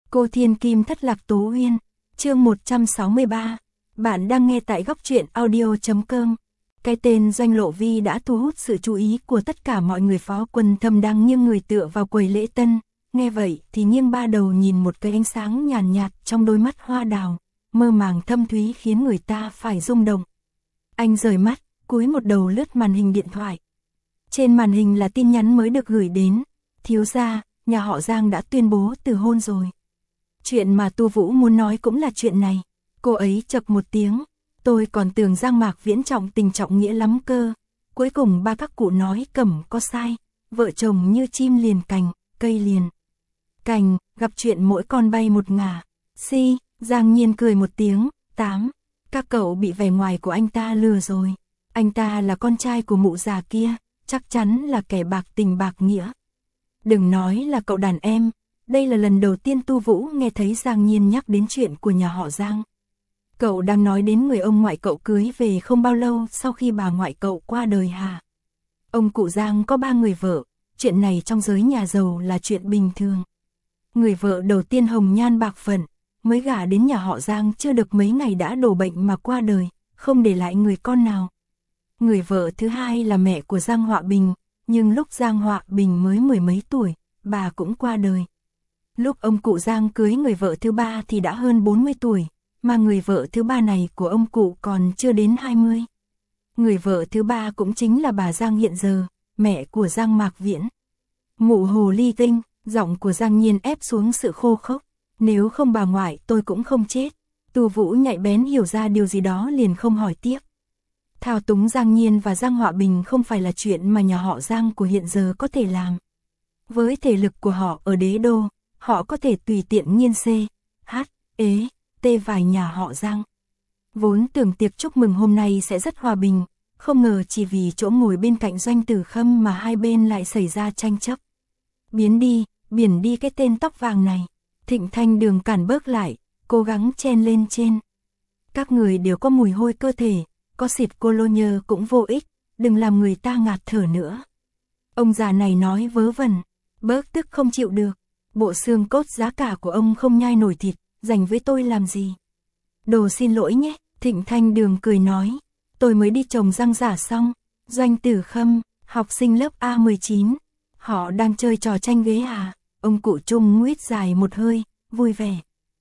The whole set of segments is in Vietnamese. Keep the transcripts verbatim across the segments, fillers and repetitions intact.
Cô Thiên Kim thất lạc Tố Uyên, chương một trăm sáu mươi ba. Bạn đang nghe tại góc truyện audio chấm com. Cái tên Doanh Lộ Vi đã thu hút sự chú ý của tất cả mọi người. Phó Quân Thâm đang nghiêng người tựa vào quầy lễ tân, nghe vậy thì nghiêng ba đầu nhìn một cái ánh sáng nhàn nhạt, nhạt trong đôi mắt hoa đào, mơ màng thâm thúy khiến người ta phải rung động. Anh rời mắt, cúi một đầu lướt màn hình điện thoại. Trên màn hình là tin nhắn mới được gửi đến, thiếu gia, nhà họ Giang đã tuyên bố từ hôn rồi. Chuyện mà Tu Vũ muốn nói cũng là chuyện này. Cô ấy chậc một tiếng, tôi còn tưởng Giang Mạc Viễn trọng tình trọng nghĩa lắm cơ. Cuối cùng ba các cụ nói cẩm có sai, vợ chồng như chim liền cành, cây liền cành, gặp chuyện mỗi con bay một ngả. Si, Giang Nhiên cười một tiếng, tám, các cậu bị vẻ ngoài của anh ta lừa rồi. Anh ta là con trai của mụ già kia, chắc chắn là kẻ bạc tình bạc nghĩa. Đừng nói là cậu đàn em. Đây là lần đầu tiên Tu Vũ nghe thấy Giang Nhiên nhắc đến chuyện của nhà họ Giang. Cậu đang nói đến người ông ngoại cậu cưới về không bao lâu sau khi bà ngoại cậu qua đời hả? Ông cụ Giang có ba người vợ, chuyện này trong giới nhà giàu là chuyện bình thường. Người vợ đầu tiên hồng nhan bạc phận, mới gả đến nhà họ Giang chưa được mấy ngày đã đổ bệnh mà qua đời, không để lại người con nào. Người vợ thứ hai là mẹ của Giang Họa Bình, nhưng lúc Giang Họa Bình mới mười mấy tuổi, bà cũng qua đời. Lúc ông cụ Giang cưới người vợ thứ ba thì đã hơn bốn mươi tuổi, mà người vợ thứ ba này của ông cụ còn chưa đến hai mươi. Người vợ thứ ba cũng chính là bà Giang hiện giờ, mẹ của Giang Mạc Viễn. Mụ hồ ly tinh, giọng của Giang Nhiên ép xuống sự khô khốc. Nếu không bà ngoại tôi cũng không chết. Tu Vũ nhạy bén hiểu ra điều gì đó liền không hỏi tiếp. Thao túng Giang Nhiên và Giang Họa Bình không phải là chuyện mà nhà họ Giang của hiện giờ có thể làm. Với thể lực của họ ở đế đô, họ có thể tùy tiện nghiên xê, hát, ế, tê vài nhà họ Giang. Vốn tưởng tiệc chúc mừng hôm nay sẽ rất hòa bình, không ngờ chỉ vì chỗ ngồi bên cạnh Doanh Tử Khâm mà hai bên lại xảy ra tranh chấp. Biến đi, biển đi cái tên tóc vàng này. Thịnh Thanh Đường cản bước lại, cố gắng chen lên trên. Các người đều có mùi hôi cơ thể, có xịt cô lô nhơ cũng vô ích, đừng làm người ta ngạt thở nữa. Ông già này nói vớ vẩn, bớt tức không chịu được. Bộ xương cốt giá cả của ông không nhai nổi thịt, dành với tôi làm gì? Đồ xin lỗi nhé, Thịnh Thanh Đường cười nói. Tôi mới đi trồng răng giả xong. Doanh Tử Khâm, học sinh lớp A mười chín. Họ đang chơi trò tranh ghế à? Ông cụ Trung nguyết dài một hơi, vui vẻ.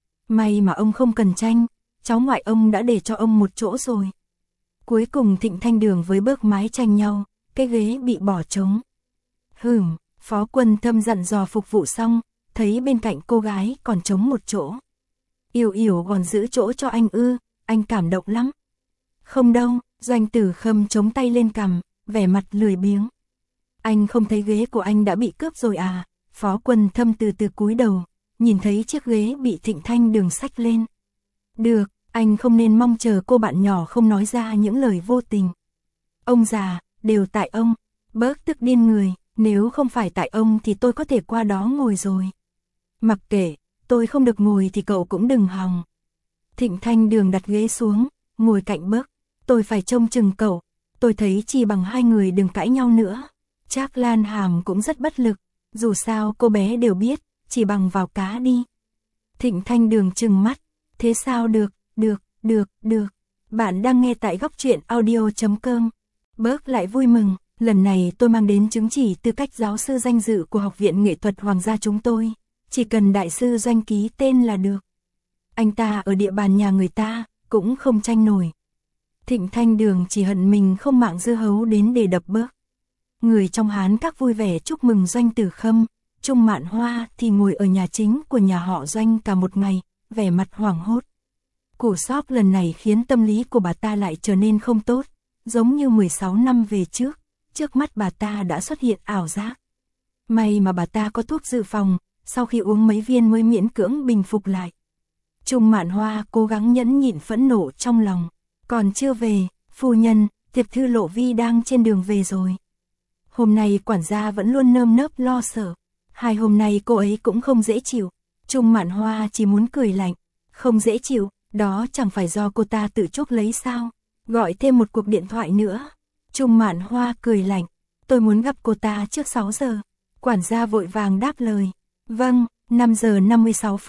May mà ông không cần tranh, cháu ngoại ông đã để cho ông một chỗ rồi. Cuối cùng Thịnh Thanh Đường với Bớt Mái tranh nhau, cái ghế bị bỏ trống. Hửm, Phó Quân Thâm dặn dò phục vụ xong, thấy bên cạnh cô gái còn trống một chỗ. Yểu Yểu còn giữ chỗ cho anh ư, anh cảm động lắm. Không đâu, Doanh Tử Khâm chống tay lên cằm, vẻ mặt lười biếng. Anh không thấy ghế của anh đã bị cướp rồi à? Phó Quân Thâm từ từ cúi đầu, nhìn thấy chiếc ghế bị Thịnh Thanh Đường xách lên. Được, anh không nên mong chờ cô bạn nhỏ không nói ra những lời vô tình. Ông già, đều tại ông. Bớt tức điên người, nếu không phải tại ông thì tôi có thể qua đó ngồi rồi. Mặc kệ, tôi không được ngồi thì cậu cũng đừng hòng. Thịnh Thanh Đường đặt ghế xuống, ngồi cạnh Bớt. Tôi phải trông chừng cậu, tôi thấy chỉ bằng hai người đừng cãi nhau nữa. Trác Lan Hàm cũng rất bất lực, dù sao cô bé đều biết, chỉ bằng vào cá đi. Thịnh Thanh Đường trừng mắt, thế sao được, được, được, được. Bạn đang nghe tại góc truyện audio chấm com. Bớt lại vui mừng, lần này tôi mang đến chứng chỉ tư cách giáo sư danh dự của Học viện Nghệ thuật Hoàng gia chúng tôi. Chỉ cần đại sư Doanh ký tên là được. Anh ta ở địa bàn nhà người ta, cũng không tranh nổi. Thịnh Thanh Đường chỉ hận mình không mạng dưa hấu đến để đập Bớt. Người trong Hán các vui vẻ chúc mừng Doanh Tử Khâm, Trung Mạn Hoa thì ngồi ở nhà chính của nhà họ Doanh cả một ngày, vẻ mặt hoảng hốt. Củ sóc lần này khiến tâm lý của bà ta lại trở nên không tốt, giống như mười sáu năm về trước, trước mắt bà ta đã xuất hiện ảo giác. May mà bà ta có thuốc dự phòng, sau khi uống mấy viên mới miễn cưỡng bình phục lại. Trung Mạn Hoa cố gắng nhẫn nhịn phẫn nộ trong lòng, còn chưa về, phu nhân, Tiệp Thư Lộ Vi đang trên đường về rồi. Hôm nay quản gia vẫn luôn nơm nớp lo sợ, hai hôm nay cô ấy cũng không dễ chịu. Trung Mạn Hoa chỉ muốn cười lạnh, không dễ chịu, đó chẳng phải do cô ta tự chuốc lấy sao? Gọi thêm một cuộc điện thoại nữa. Trung Mạn Hoa cười lạnh, tôi muốn gặp cô ta trước sáu giờ. Quản gia vội vàng đáp lời, vâng, năm giờ năm mươi sáu phút,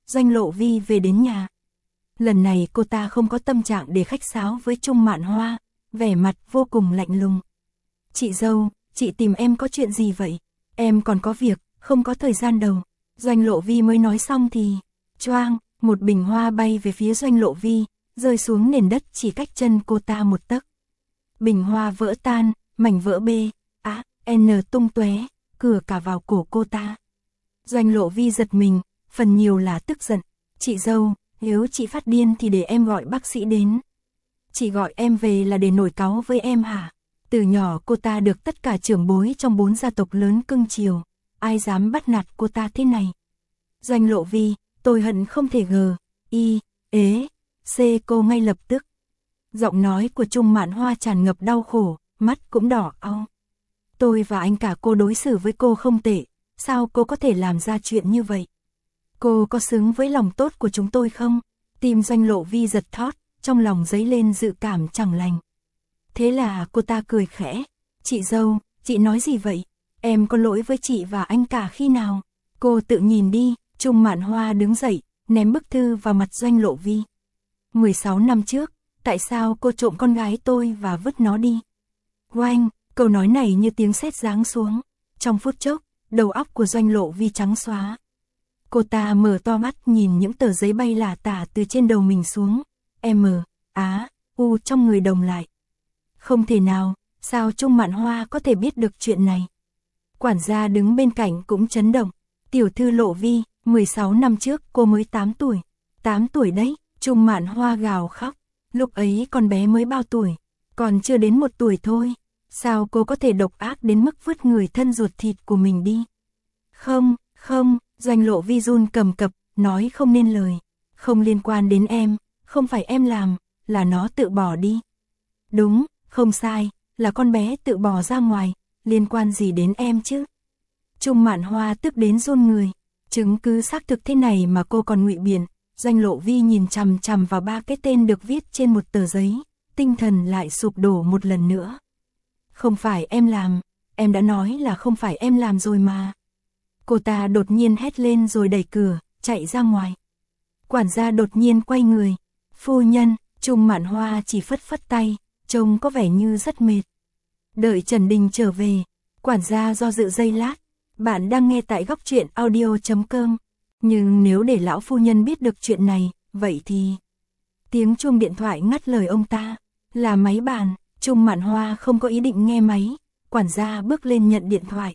Doanh Lộ Vi về đến nhà. Lần này cô ta không có tâm trạng để khách sáo với Trung Mạn Hoa, vẻ mặt vô cùng lạnh lùng. Chị dâu, chị tìm em có chuyện gì vậy? Em còn có việc, không có thời gian đâu. Doanh Lộ Vi mới nói xong thì, choang, một bình hoa bay về phía Doanh Lộ Vi, rơi xuống nền đất chỉ cách chân cô ta một tấc. Bình hoa vỡ tan, mảnh vỡ bê, á, n tung tóe, cửa cả vào cổ cô ta. Doanh Lộ Vi giật mình, phần nhiều là tức giận. Chị dâu, nếu chị phát điên thì để em gọi bác sĩ đến. Chị gọi em về là để nổi cáu với em hả? Từ nhỏ cô ta được tất cả trưởng bối trong bốn gia tộc lớn cưng chiều, ai dám bắt nạt cô ta thế này? Doanh Lộ Vi, tôi hận không thể gờ, y, ế, c cô ngay lập tức. Giọng nói của Trung Mạn Hoa tràn ngập đau khổ, mắt cũng đỏ au. Tôi và anh cả cô đối xử với cô không tệ, sao cô có thể làm ra chuyện như vậy? Cô có xứng với lòng tốt của chúng tôi không? Tim Doanh Lộ Vi giật thót, trong lòng dấy lên dự cảm chẳng lành. Thế là cô ta cười khẽ. Chị dâu, chị nói gì vậy? Em có lỗi với chị và anh cả khi nào? Cô tự nhìn đi. Trung Mạn Hoa đứng dậy, ném bức thư vào mặt Doanh Lộ Vi. mười sáu năm trước, tại sao cô trộm con gái tôi và vứt nó đi? Oanh, câu nói này như tiếng sét giáng xuống. Trong phút chốc, đầu óc của Doanh Lộ Vi trắng xóa. Cô ta mở to mắt nhìn những tờ giấy bay lả tả từ trên đầu mình xuống. M, Á, U trong người đồng lại. Không thể nào, sao Trung Mạn Hoa có thể biết được chuyện này? Quản gia đứng bên cạnh cũng chấn động. Tiểu thư Lộ Vi, mười sáu năm trước cô mới tám tuổi. tám tuổi đấy, Trung Mạn Hoa gào khóc. Lúc ấy con bé mới bao tuổi? Còn chưa đến một tuổi thôi. Sao cô có thể độc ác đến mức vứt người thân ruột thịt của mình đi? Không, không, Doanh Lộ Vi run cầm cập, nói không nên lời. Không liên quan đến em, không phải em làm, là nó tự bỏ đi. Đúng, không sai, là con bé tự bỏ ra ngoài, liên quan gì đến em chứ? Trung Mạn Hoa tức đến run người. Chứng cứ xác thực thế này mà cô còn ngụy biện. Doanh Lộ Vi nhìn chằm chằm vào ba cái tên được viết trên một tờ giấy, tinh thần lại sụp đổ một lần nữa. Không phải em làm, em đã nói là không phải em làm rồi mà. Cô ta đột nhiên hét lên rồi đẩy cửa, chạy ra ngoài. Quản gia đột nhiên quay người. Phu nhân, Trung Mạn Hoa chỉ phất phất tay, trông có vẻ như rất mệt. Đợi Trần Đình trở về, quản gia do dự giây lát. Bạn đang nghe tại góc truyện audio chấm com. Nhưng nếu để lão phu nhân biết được chuyện này, vậy thì... Tiếng chuông điện thoại ngắt lời ông ta. Là máy bàn, Trung Mạn Hoa không có ý định nghe máy. Quản gia bước lên nhận điện thoại.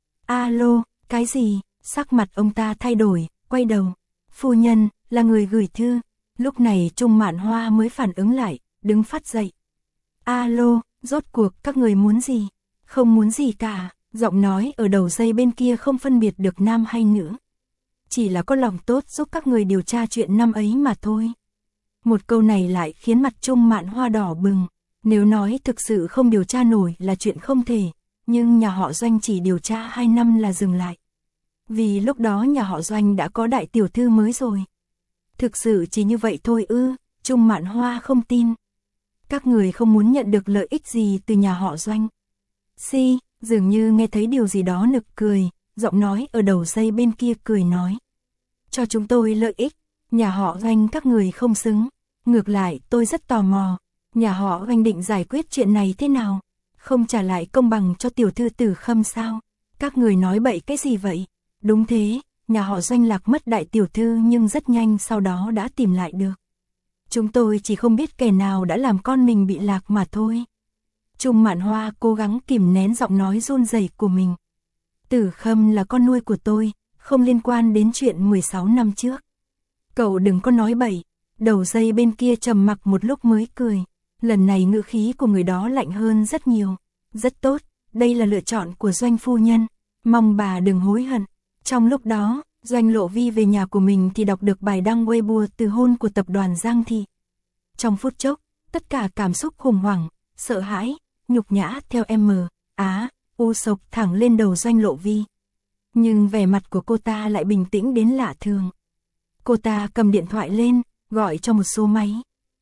Alo, cái gì? Sắc mặt ông ta thay đổi, quay đầu. Phu nhân, là người gửi thư. Lúc này Trung Mạn Hoa mới phản ứng lại, đứng phát dậy. Alo, rốt cuộc các người muốn gì? Không muốn gì cả. Giọng nói ở đầu dây bên kia không phân biệt được nam hay nữ. Chỉ là có lòng tốt giúp các người điều tra chuyện năm ấy mà thôi. Một câu này lại khiến mặt Trung Mạn Hoa đỏ bừng. Nếu nói thực sự không điều tra nổi là chuyện không thể, nhưng nhà họ Doanh chỉ điều tra hai năm là dừng lại. Vì lúc đó nhà họ Doanh đã có đại tiểu thư mới rồi. Thực sự chỉ như vậy thôi ư? Trung Mạn Hoa không tin. Các người không muốn nhận được lợi ích gì từ nhà họ Doanh. Si, dường như nghe thấy điều gì đó nực cười, giọng nói ở đầu dây bên kia cười nói. Cho chúng tôi lợi ích, nhà họ Doanh các người không xứng. Ngược lại tôi rất tò mò, nhà họ Doanh định giải quyết chuyện này thế nào? Không trả lại công bằng cho tiểu thư Tử Khâm sao? Các người nói bậy cái gì vậy? Đúng thế, nhà họ Doanh lạc mất đại tiểu thư nhưng rất nhanh sau đó đã tìm lại được. Chúng tôi chỉ không biết kẻ nào đã làm con mình bị lạc mà thôi. Trung Mạn Hoa cố gắng kìm nén giọng nói run rẩy của mình. Tử Khâm là con nuôi của tôi, không liên quan đến chuyện mười sáu năm trước. Cậu đừng có nói bậy. Đầu dây bên kia trầm mặc một lúc mới cười. Lần này ngữ khí của người đó lạnh hơn rất nhiều. Rất tốt, đây là lựa chọn của Doanh phu nhân. Mong bà đừng hối hận. Trong lúc đó, Doanh Lộ Vi về nhà của mình thì đọc được bài đăng Weibo từ hôn của tập đoàn Giang Thị. Trong phút chốc, tất cả cảm xúc khủng hoảng, sợ hãi, nhục nhã theo M, Á, U sộc thẳng lên đầu Doanh Lộ Vi. Nhưng vẻ mặt của cô ta lại bình tĩnh đến lạ thường. Cô ta cầm điện thoại lên, gọi cho một số máy.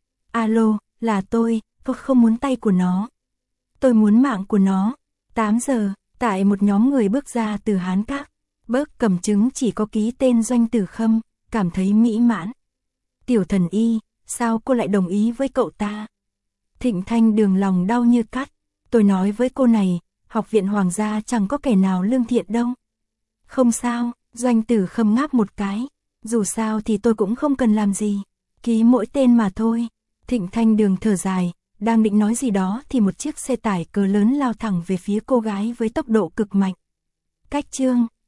Alo, là tôi, tôi không muốn tay của nó. Tôi muốn mạng của nó. tám giờ, tại một nhóm người bước ra từ Hán Các. Bớt cầm chứng chỉ có ký tên Doanh Tử Khâm, cảm thấy mỹ mãn. Tiểu Thần Y, sao cô lại đồng ý với cậu ta? Thịnh Thanh Đường lòng đau như cắt. Tôi nói với cô này, học viện Hoàng gia chẳng có kẻ nào lương thiện đâu. Không sao, Doanh Tử Khâm ngáp một cái. Dù sao thì tôi cũng không cần làm gì. Ký mỗi tên mà thôi. Thịnh Thanh Đường thở dài, đang định nói gì đó thì một chiếc xe tải cỡ lớn lao thẳng về phía cô gái với tốc độ cực mạnh. Cách chương